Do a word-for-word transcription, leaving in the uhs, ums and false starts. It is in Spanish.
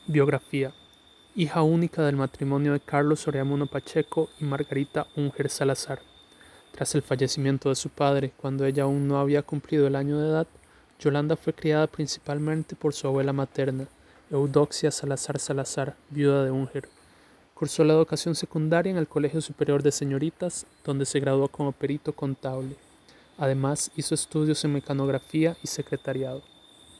Biografía. Hija única del matrimonio de Carlos Soreamuno Pacheco y Margarita Unger Salazar. Tras el fallecimiento de su padre, cuando ella aún no había cumplido el año de edad, Yolanda fue criada principalmente por su abuela materna, Eudoxia Salazar Salazar, viuda de Unger. Cursó la educación secundaria en el Colegio Superior de Señoritas, donde se graduó como perito contable. Además, hizo estudios en mecanografía y secretariado.